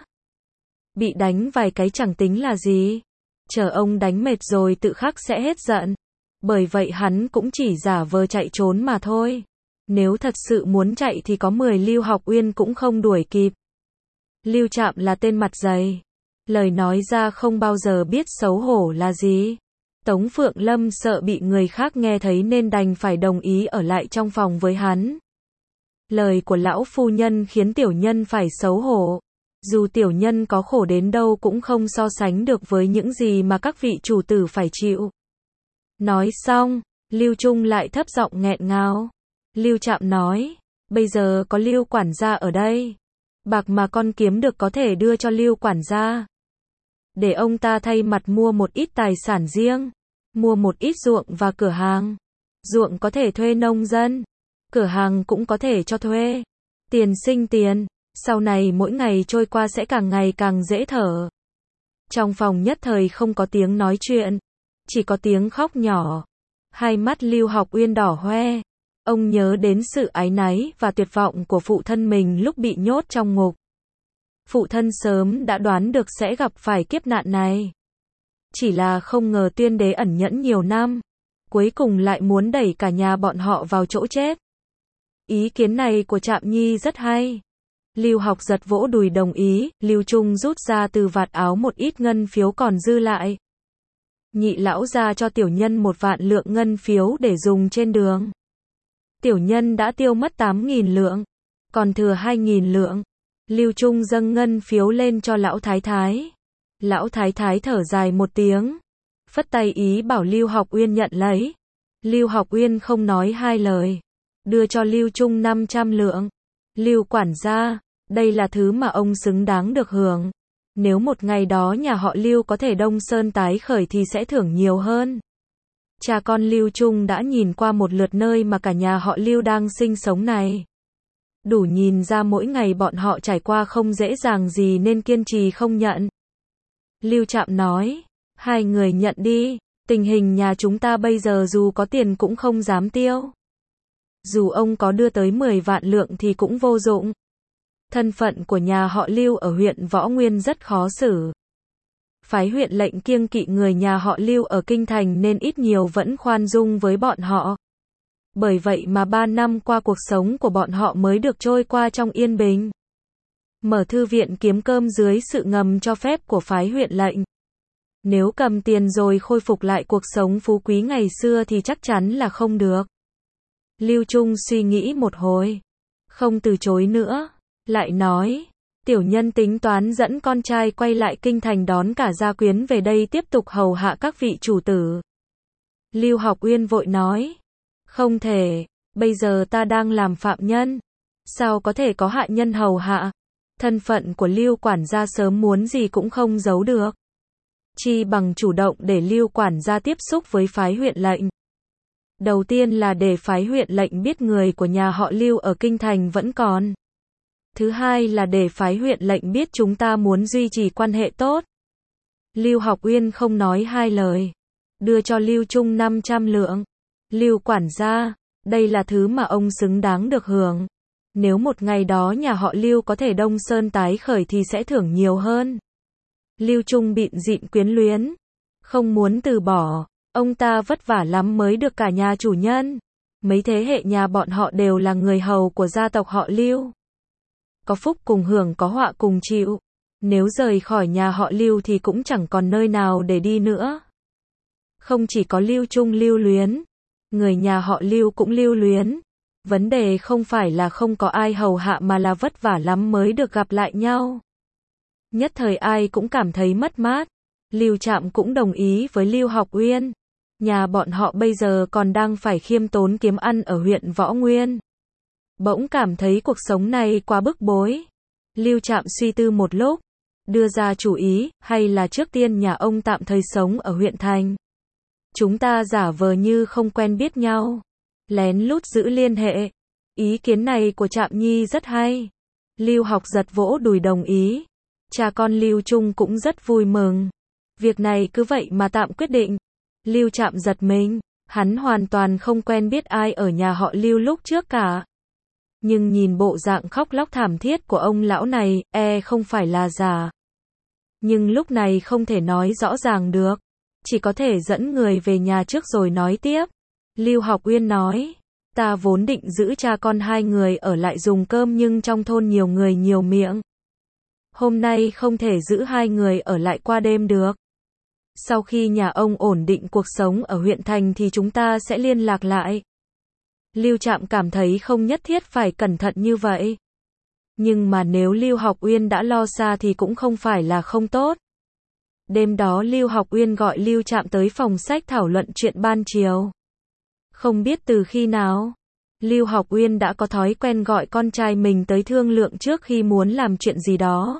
Bị đánh vài cái chẳng tính là gì. Chờ ông đánh mệt rồi tự khắc sẽ hết giận. Bởi vậy hắn cũng chỉ giả vờ chạy trốn mà thôi. Nếu thật sự muốn chạy thì có mười Lưu Học Uyên cũng không đuổi kịp. Lưu Trạm là tên mặt dày. Lời nói ra không bao giờ biết xấu hổ là gì. Tống Phượng Lâm sợ bị người khác nghe thấy nên đành phải đồng ý ở lại trong phòng với hắn. Lời của lão phu nhân khiến tiểu nhân phải xấu hổ. Dù tiểu nhân có khổ đến đâu cũng không so sánh được với những gì mà các vị chủ tử phải chịu. Nói xong, Lưu Trung lại thấp giọng nghẹn ngào. Lưu Trạm nói, bây giờ có Lưu quản gia ở đây. Bạc mà con kiếm được có thể đưa cho Lưu quản gia. Để ông ta thay mặt mua một ít tài sản riêng. Mua một ít ruộng và cửa hàng. Ruộng có thể thuê nông dân. Cửa hàng cũng có thể cho thuê. Tiền sinh tiền. Sau này mỗi ngày trôi qua sẽ càng ngày càng dễ thở. Trong phòng nhất thời không có tiếng nói chuyện. Chỉ có tiếng khóc nhỏ. Hai mắt Lưu Học Uyên đỏ hoe. Ông nhớ đến sự áy náy và tuyệt vọng của phụ thân mình lúc bị nhốt trong ngục. Phụ thân sớm đã đoán được sẽ gặp phải kiếp nạn này. Chỉ là không ngờ Tuyên Đế ẩn nhẫn nhiều năm. Cuối cùng lại muốn đẩy cả nhà bọn họ vào chỗ chết. Ý kiến này của Trạm Nhi rất hay. Lưu Học giật vỗ đùi đồng ý. Lưu Trung rút ra từ vạt áo một ít ngân phiếu còn dư lại. Nhị lão ra cho tiểu nhân một vạn lượng ngân phiếu để dùng trên đường. Tiểu nhân đã tiêu mất tám nghìn lượng. Còn thừa hai nghìn lượng. Lưu Trung dâng ngân phiếu lên cho lão thái thái. Lão thái thái thở dài một tiếng. Phất tay ý bảo Lưu Học Uyên nhận lấy. Lưu Học Uyên không nói hai lời. Đưa cho Lưu Trung năm trăm lượng. Lưu quản gia, đây là thứ mà ông xứng đáng được hưởng. Nếu một ngày đó nhà họ Lưu có thể đông sơn tái khởi thì sẽ thưởng nhiều hơn. Cha con Lưu Trung đã nhìn qua một lượt nơi mà cả nhà họ Lưu đang sinh sống này. Đủ nhìn ra mỗi ngày bọn họ trải qua không dễ dàng gì nên kiên trì không nhận. Lưu Trạm nói, hai người nhận đi, tình hình nhà chúng ta bây giờ dù có tiền cũng không dám tiêu. Dù ông có đưa tới mười vạn lượng thì cũng vô dụng. Thân phận của nhà họ Lưu ở huyện Võ Nguyên rất khó xử. Phái huyện lệnh kiêng kỵ người nhà họ Lưu ở kinh thành nên ít nhiều vẫn khoan dung với bọn họ. Bởi vậy mà ba năm qua cuộc sống của bọn họ mới được trôi qua trong yên bình. Mở thư viện kiếm cơm dưới sự ngầm cho phép của phái huyện lệnh. Nếu cầm tiền rồi khôi phục lại cuộc sống phú quý ngày xưa thì chắc chắn là không được. Lưu Trung suy nghĩ một hồi. Không từ chối nữa. Lại nói, tiểu nhân tính toán dẫn con trai quay lại kinh thành đón cả gia quyến về đây tiếp tục hầu hạ các vị chủ tử. Lưu Học Uyên vội nói. Không thể, bây giờ ta đang làm phạm nhân. Sao có thể có hạ nhân hầu hạ? Thân phận của Lưu quản gia sớm muốn gì cũng không giấu được. Chi bằng chủ động để Lưu quản gia tiếp xúc với phái huyện lệnh. Đầu tiên là để phái huyện lệnh biết người của nhà họ Lưu ở kinh thành vẫn còn. Thứ hai là để phái huyện lệnh biết chúng ta muốn duy trì quan hệ tốt. Lưu Học Uyên không nói hai lời, đưa cho Lưu Trung năm trăm lượng. Lưu quản gia, đây là thứ mà ông xứng đáng được hưởng. Nếu một ngày đó nhà họ Lưu có thể Đông Sơn tái khởi thì sẽ thưởng nhiều hơn. Lưu Trung bịn dịn quyến luyến, không muốn từ bỏ. Ông ta vất vả lắm mới được cả nhà chủ nhân. Mấy thế hệ nhà bọn họ đều là người hầu của gia tộc họ Lưu. Có phúc cùng hưởng, có họa cùng chịu. Nếu rời khỏi nhà họ Lưu thì cũng chẳng còn nơi nào để đi nữa. Không chỉ có Lưu Trung lưu luyến, người nhà họ Lưu cũng lưu luyến. Vấn đề không phải là không có ai hầu hạ mà là vất vả lắm mới được gặp lại nhau. Nhất thời ai cũng cảm thấy mất mát. Lưu Trạm cũng đồng ý với Lưu Học Uyên. Nhà bọn họ bây giờ còn đang phải khiêm tốn kiếm ăn ở huyện Võ Nguyên. Bỗng cảm thấy cuộc sống này quá bức bối. Lưu Trạm suy tư một lúc, đưa ra chủ ý, hay là trước tiên nhà ông tạm thời sống ở huyện thành. Chúng ta giả vờ như không quen biết nhau, lén lút giữ liên hệ. Ý kiến này của Trạm Nhi rất hay. Lưu Học giật vỗ đùi đồng ý. Cha con Lưu Trung cũng rất vui mừng. Việc này cứ vậy mà tạm quyết định. Lưu Trạm giật mình, hắn hoàn toàn không quen biết ai ở nhà họ Lưu lúc trước cả. Nhưng nhìn bộ dạng khóc lóc thảm thiết của ông lão này, e không phải là giả. Nhưng lúc này không thể nói rõ ràng được, chỉ có thể dẫn người về nhà trước rồi nói tiếp. Lưu Học Uyên nói, ta vốn định giữ cha con hai người ở lại dùng cơm nhưng trong thôn nhiều người nhiều miệng. Hôm nay không thể giữ hai người ở lại qua đêm được. Sau khi nhà ông ổn định cuộc sống ở huyện thành thì chúng ta sẽ liên lạc lại. Lưu Trạm cảm thấy không nhất thiết phải cẩn thận như vậy. Nhưng mà nếu Lưu Học Uyên đã lo xa thì cũng không phải là không tốt. Đêm đó Lưu Học Uyên gọi Lưu Trạm tới phòng sách thảo luận chuyện ban chiều. Không biết từ khi nào, Lưu Học Uyên đã có thói quen gọi con trai mình tới thương lượng trước khi muốn làm chuyện gì đó.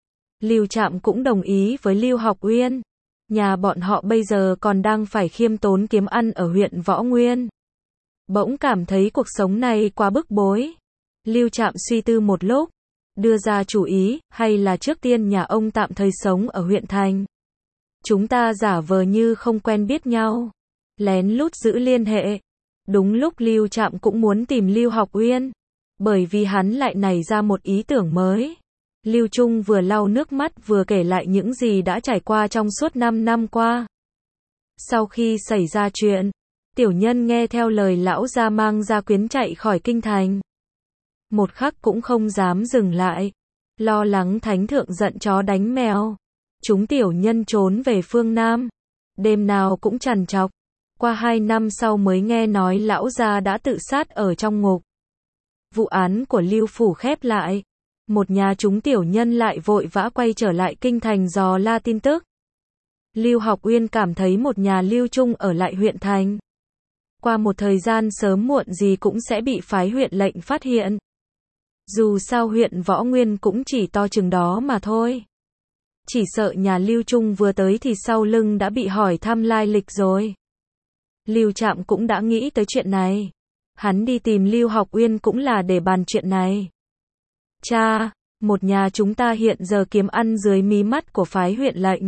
Lưu Trạm cũng đồng ý với Lưu Học Uyên. Nhà bọn họ bây giờ còn đang phải khiêm tốn kiếm ăn ở huyện Võ Nguyên. Bỗng cảm thấy cuộc sống này quá bức bối. Lưu Trạm suy tư một lúc, đưa ra chủ ý, hay là trước tiên nhà ông tạm thời sống ở huyện thành. Chúng ta giả vờ như không quen biết nhau, lén lút giữ liên hệ. Đúng lúc Lưu Trạm cũng muốn tìm Lưu Học Uyên, bởi vì hắn lại nảy ra một ý tưởng mới. Lưu Trung vừa lau nước mắt vừa kể lại những gì đã trải qua trong suốt năm năm qua. Sau khi xảy ra chuyện, tiểu nhân nghe theo lời lão gia mang gia quyến chạy khỏi kinh thành. Một khắc cũng không dám dừng lại. Lo lắng thánh thượng giận chó đánh mèo. Chúng tiểu nhân trốn về phương Nam. Đêm nào cũng trằn trọc. Qua hai năm sau mới nghe nói lão gia đã tự sát ở trong ngục. Vụ án của Lưu Phủ khép lại. Một nhà chúng tiểu nhân lại vội vã quay trở lại kinh thành dò la tin tức. Lưu Học Uyên cảm thấy một nhà Lưu Trung ở lại huyện thành. Qua một thời gian sớm muộn gì cũng sẽ bị phái huyện lệnh phát hiện. Dù sao huyện Võ Nguyên cũng chỉ to chừng đó mà thôi. Chỉ sợ nhà Lưu Trung vừa tới thì sau lưng đã bị hỏi thăm lai lịch rồi. Lưu Trạm cũng đã nghĩ tới chuyện này. Hắn đi tìm Lưu Học Uyên cũng là để bàn chuyện này. Cha, một nhà chúng ta hiện giờ kiếm ăn dưới mí mắt của phái huyện lệnh.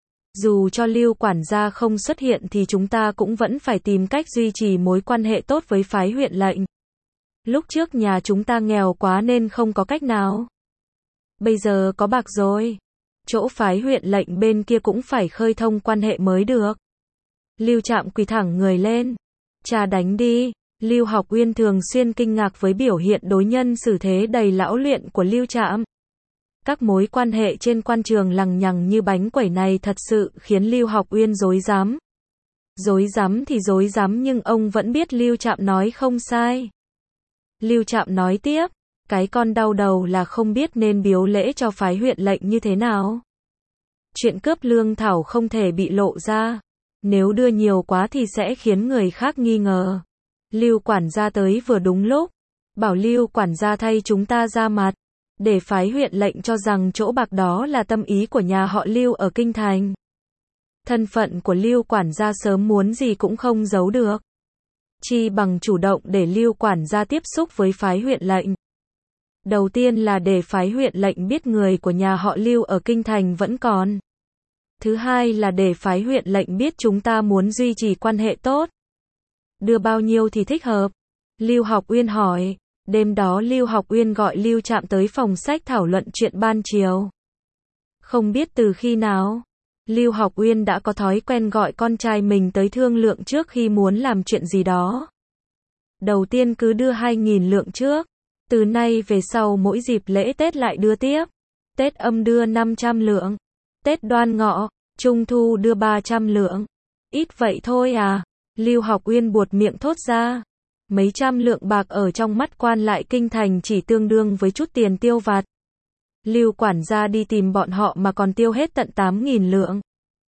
Dù cho Lưu quản gia không xuất hiện thì chúng ta cũng vẫn phải tìm cách duy trì mối quan hệ tốt với phái huyện lệnh. Lúc trước nhà chúng ta nghèo quá nên không có cách nào. Bây giờ có bạc rồi. Chỗ phái huyện lệnh bên kia cũng phải khơi thông quan hệ mới được. Lưu Trạm quỳ thẳng người lên. Cha đánh đi. Lưu Học Uyên thường xuyên kinh ngạc với biểu hiện đối nhân xử thế đầy lão luyện của Lưu Trạm. Các mối quan hệ trên quan trường lằng nhằng như bánh quẩy này thật sự khiến Lưu Học Uyên rối rắm. Rối rắm thì rối rắm nhưng ông vẫn biết Lưu Trạm nói không sai. Lưu Trạm nói tiếp, cái con đau đầu là không biết nên biếu lễ cho phái huyện lệnh như thế nào. Chuyện cướp lương thảo không thể bị lộ ra. Nếu đưa nhiều quá thì sẽ khiến người khác nghi ngờ. Lưu quản gia tới vừa đúng lúc. Bảo Lưu quản gia thay chúng ta ra mặt. Để phái huyện lệnh cho rằng chỗ bạc đó là tâm ý của nhà họ Lưu ở Kinh Thành. Thân phận của Lưu quản gia sớm muốn gì cũng không giấu được. Chi bằng chủ động để Lưu quản gia tiếp xúc với phái huyện lệnh. Đầu tiên là để phái huyện lệnh biết người của nhà họ Lưu ở Kinh Thành vẫn còn. Thứ hai là để phái huyện lệnh biết chúng ta muốn duy trì quan hệ tốt. Đưa bao nhiêu thì thích hợp? Lưu Học Uyên hỏi. Đêm đó Lưu Học Uyên gọi Lưu Trạm tới phòng sách thảo luận chuyện ban chiều. Không biết từ khi nào, Lưu Học Uyên đã có thói quen gọi con trai mình tới thương lượng trước khi muốn làm chuyện gì đó. Đầu tiên cứ đưa hai nghìn lượng trước. Từ nay về sau mỗi dịp lễ Tết lại đưa tiếp. Tết Âm đưa năm trăm lượng. Tết Đoan Ngọ, Trung Thu đưa ba trăm lượng. Ít vậy thôi à? Lưu Học Uyên buột miệng thốt ra. Mấy trăm lượng bạc ở trong mắt quan lại Kinh Thành chỉ tương đương với chút tiền tiêu vặt. Lưu quản gia đi tìm bọn họ mà còn tiêu hết tận tám nghìn lượng.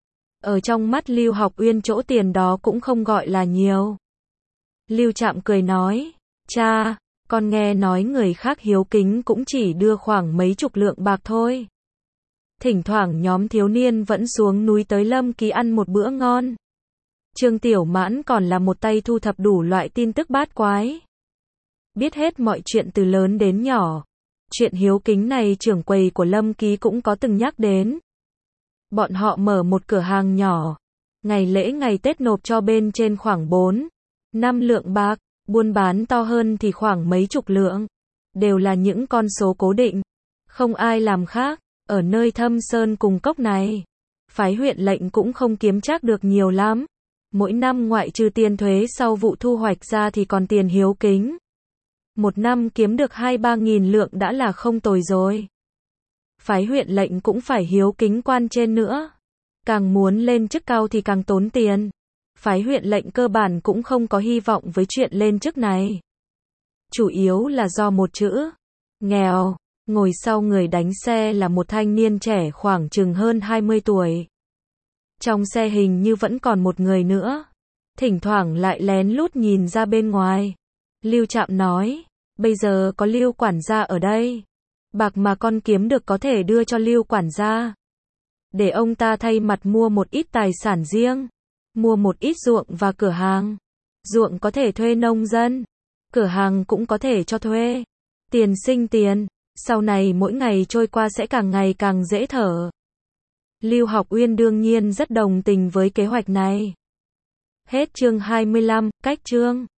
Ở trong mắt Lưu Học Uyên chỗ tiền đó cũng không gọi là nhiều. Lưu Trạm cười nói, cha, con nghe nói người khác hiếu kính cũng chỉ đưa khoảng mấy chục lượng bạc thôi. Thỉnh thoảng nhóm thiếu niên vẫn xuống núi tới Lâm Ký ăn một bữa ngon. Trương Tiểu Mãn còn là một tay thu thập đủ loại tin tức bát quái. Biết hết mọi chuyện từ lớn đến nhỏ. Chuyện hiếu kính này trưởng quầy của Lâm Ký cũng có từng nhắc đến. Bọn họ mở một cửa hàng nhỏ. Ngày lễ ngày Tết nộp cho bên trên khoảng bốn, năm lượng bạc. Buôn bán to hơn thì khoảng mấy chục lượng. Đều là những con số cố định. Không ai làm khác. Ở nơi thâm sơn cùng cốc này, phái huyện lệnh cũng không kiếm trác được nhiều lắm. Mỗi năm ngoại trừ tiền thuế sau vụ thu hoạch ra thì còn tiền hiếu kính. Một năm kiếm được hai ba nghìn lượng đã là không tồi rồi. Phái huyện lệnh cũng phải hiếu kính quan trên nữa. Càng muốn lên chức cao thì càng tốn tiền. Phái huyện lệnh cơ bản cũng không có hy vọng với chuyện lên chức này. Chủ yếu là do một chữ, nghèo. Ngồi sau người đánh xe là một thanh niên trẻ khoảng chừng hơn hai mươi tuổi. Trong xe hình như vẫn còn một người nữa. Thỉnh thoảng lại lén lút nhìn ra bên ngoài. Lưu Trạm nói, bây giờ có Lưu quản gia ở đây. Bạc mà con kiếm được có thể đưa cho Lưu quản gia. Để ông ta thay mặt mua một ít tài sản riêng. Mua một ít ruộng và cửa hàng. Ruộng có thể thuê nông dân. Cửa hàng cũng có thể cho thuê. Tiền sinh tiền. Sau này mỗi ngày trôi qua sẽ càng ngày càng dễ thở. Lưu Học Uyên đương nhiên rất đồng tình với kế hoạch này. Hết chương hai mươi lăm, cách chương.